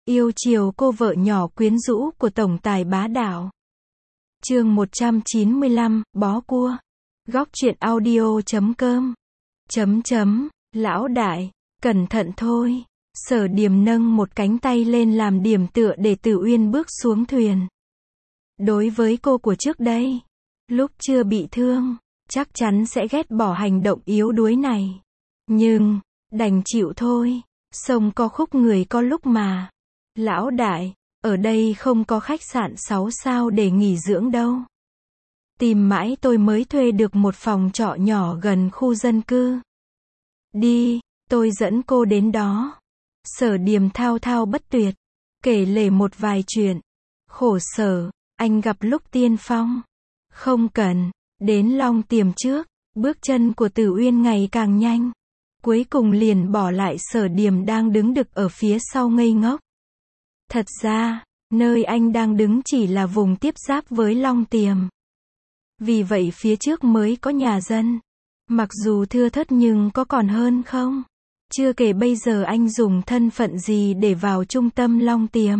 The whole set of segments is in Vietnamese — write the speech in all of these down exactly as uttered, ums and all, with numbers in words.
Yêu chiều cô vợ nhỏ quyến rũ của tổng tài bá đạo. Chương một trăm chín mươi lăm, bó cua. Góc truyện audio chấm com. Chấm chấm, lão đại, cẩn thận thôi. Sở Điềm nâng một cánh tay lên làm điểm tựa để Tử Uyên bước xuống thuyền. Đối với cô của trước đây, lúc chưa bị thương, chắc chắn sẽ ghét bỏ hành động yếu đuối này. Nhưng, đành chịu thôi. Sông có khúc người có lúc mà. Lão đại, ở đây không có khách sạn sáu sao để nghỉ dưỡng đâu. Tìm mãi tôi mới thuê được một phòng trọ nhỏ gần khu dân cư. Đi, tôi dẫn cô đến đó. Sở Điềm thao thao bất tuyệt, kể lể một vài chuyện. Khổ sở, anh gặp lúc tiên phong. Không cần, đến Long Tiềm trước, bước chân của Tử Uyên ngày càng nhanh. Cuối cùng liền bỏ lại Sở Điềm đang đứng đực ở phía sau ngây ngốc. Thật ra, nơi anh đang đứng chỉ là vùng tiếp giáp với Long Tiềm. Vì vậy phía trước mới có nhà dân. Mặc dù thưa thớt nhưng có còn hơn không? Chưa kể bây giờ anh dùng thân phận gì để vào trung tâm Long Tiềm.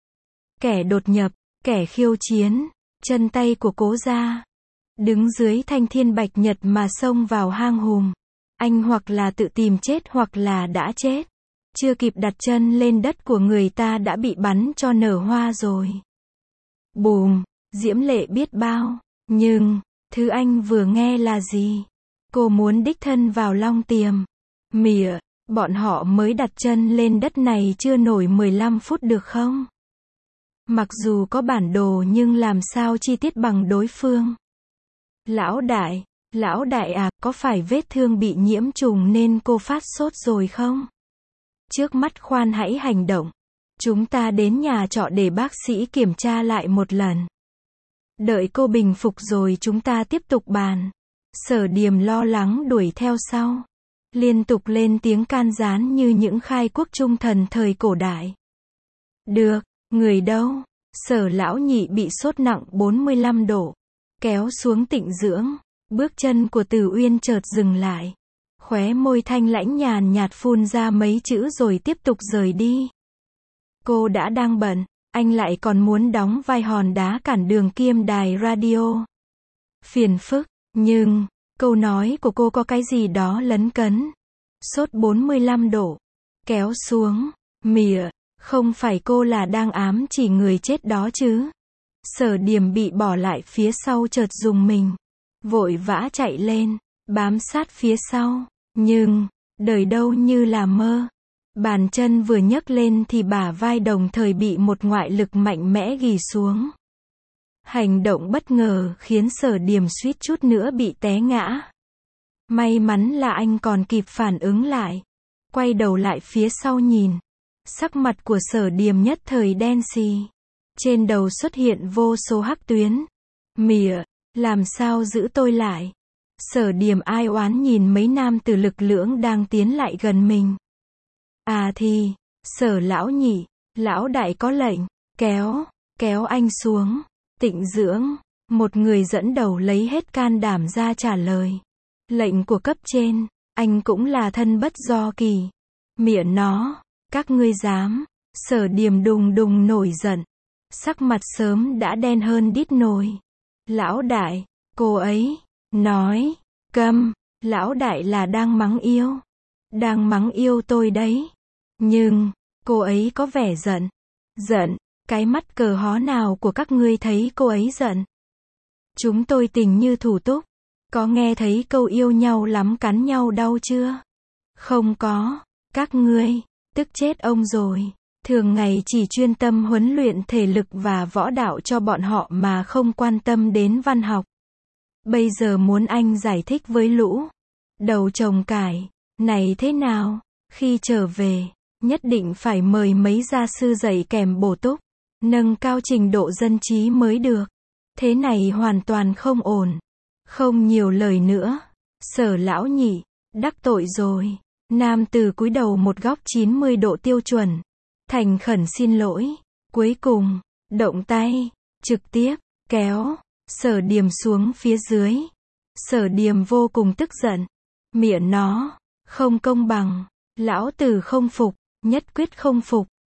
Kẻ đột nhập, kẻ khiêu chiến, chân tay của Cố gia. Đứng dưới thanh thiên bạch nhật mà xông vào hang hùm. Anh hoặc là tự tìm chết hoặc là đã chết. Chưa kịp đặt chân lên đất của người ta đã bị bắn cho nở hoa rồi. Bùm, diễm lệ biết bao. Nhưng, thứ anh vừa nghe là gì? Cô muốn đích thân vào Long Tiềm. Mỉa, bọn họ mới đặt chân lên đất này chưa nổi mười lăm phút được không? Mặc dù có bản đồ nhưng làm sao chi tiết bằng đối phương? Lão đại, lão đại à, có phải vết thương bị nhiễm trùng nên cô phát sốt rồi không? Trước mắt khoan hãy hành động. Chúng ta đến nhà trọ để bác sĩ kiểm tra lại một lần. Đợi cô bình phục rồi chúng ta tiếp tục bàn. Sở Điềm lo lắng đuổi theo sau. Liên tục lên tiếng can gián như những khai quốc trung thần thời cổ đại. Được, người đâu? Sở lão nhị bị sốt nặng bốn mươi lăm độ. Kéo xuống tịnh dưỡng. Bước chân của Tử Uyên chợt dừng lại. Khóe môi thanh lãnh nhàn nhạt phun ra mấy chữ rồi tiếp tục rời đi. Cô đã đang bận, anh lại còn muốn đóng vai hòn đá cản đường kiêm đài radio. Phiền phức, nhưng, câu nói của cô có cái gì đó lấn cấn. Sốt bốn mươi lăm độ. Kéo xuống, mỉa, không phải cô là đang ám chỉ người chết đó chứ. Sở Điềm bị bỏ lại phía sau chợt rùng mình. Vội vã chạy lên, bám sát phía sau. Nhưng, đời đâu như là mơ. Bàn chân vừa nhấc lên thì bả vai đồng thời bị một ngoại lực mạnh mẽ ghì xuống. Hành động bất ngờ khiến Sở Điềm suýt chút nữa bị té ngã. May mắn là anh còn kịp phản ứng lại. Quay đầu lại phía sau nhìn. Sắc mặt của Sở Điềm nhất thời đen xì. Trên đầu xuất hiện vô số hắc tuyến. Mỉa, làm sao giữ tôi lại? Sở Điềm ai oán nhìn mấy nam tử lực lưỡng đang tiến lại gần mình. À thì, Sở lão nhị, lão đại có lệnh, kéo, kéo anh xuống, tịnh dưỡng. Một người dẫn đầu lấy hết can đảm ra trả lời. Lệnh của cấp trên, anh cũng là thân bất do kỳ. Mỉa nó, các ngươi dám. Sở Điềm đùng đùng nổi giận. Sắc mặt sớm đã đen hơn đít nồi. Lão đại, cô ấy, nói, câm, lão đại là đang mắng yêu. Đang mắng yêu tôi đấy. Nhưng, cô ấy có vẻ giận. Giận, cái mắt cờ hó nào của các ngươi thấy cô ấy giận? Chúng tôi tình như thủ túc. Có nghe thấy câu yêu nhau lắm cắn nhau đau chưa? Không có, các ngươi, tức chết ông rồi. Thường ngày chỉ chuyên tâm huấn luyện thể lực và võ đạo cho bọn họ mà không quan tâm đến văn học. Bây giờ muốn anh giải thích với lũ đầu trồng cải này thế nào? Khi trở về, nhất định phải mời mấy gia sư dạy kèm bổ túc, nâng cao trình độ dân trí mới được. Thế này hoàn toàn không ổn. Không nhiều lời nữa. Sở lão nhị, đắc tội rồi. Nam tử cúi đầu một góc chín mươi độ tiêu chuẩn. Thành khẩn xin lỗi. Cuối cùng, động tay, trực tiếp, kéo, Sở Điềm xuống phía dưới. Sở Điềm vô cùng tức giận. Mỉa nó, không công bằng. Lão tử không phục, nhất quyết không phục.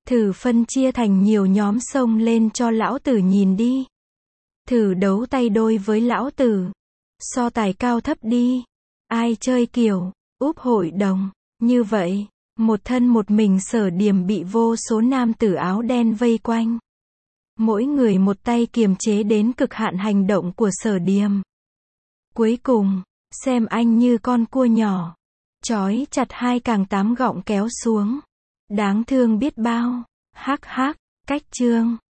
Thử phân chia thành nhiều nhóm xông lên cho lão tử nhìn đi. Thử đấu tay đôi với lão tử. So tài cao thấp đi. Ai chơi kiểu, úp hội đồng. Như vậy, một thân một mình Sở Điềm bị vô số nam tử áo đen vây quanh. Mỗi người một tay kiềm chế đến cực hạn hành động của Sở Điềm. Cuối cùng, xem anh như con cua nhỏ. Trói chặt hai càng tám gọng kéo xuống. Đáng thương biết bao. Hắc hắc, cách chương.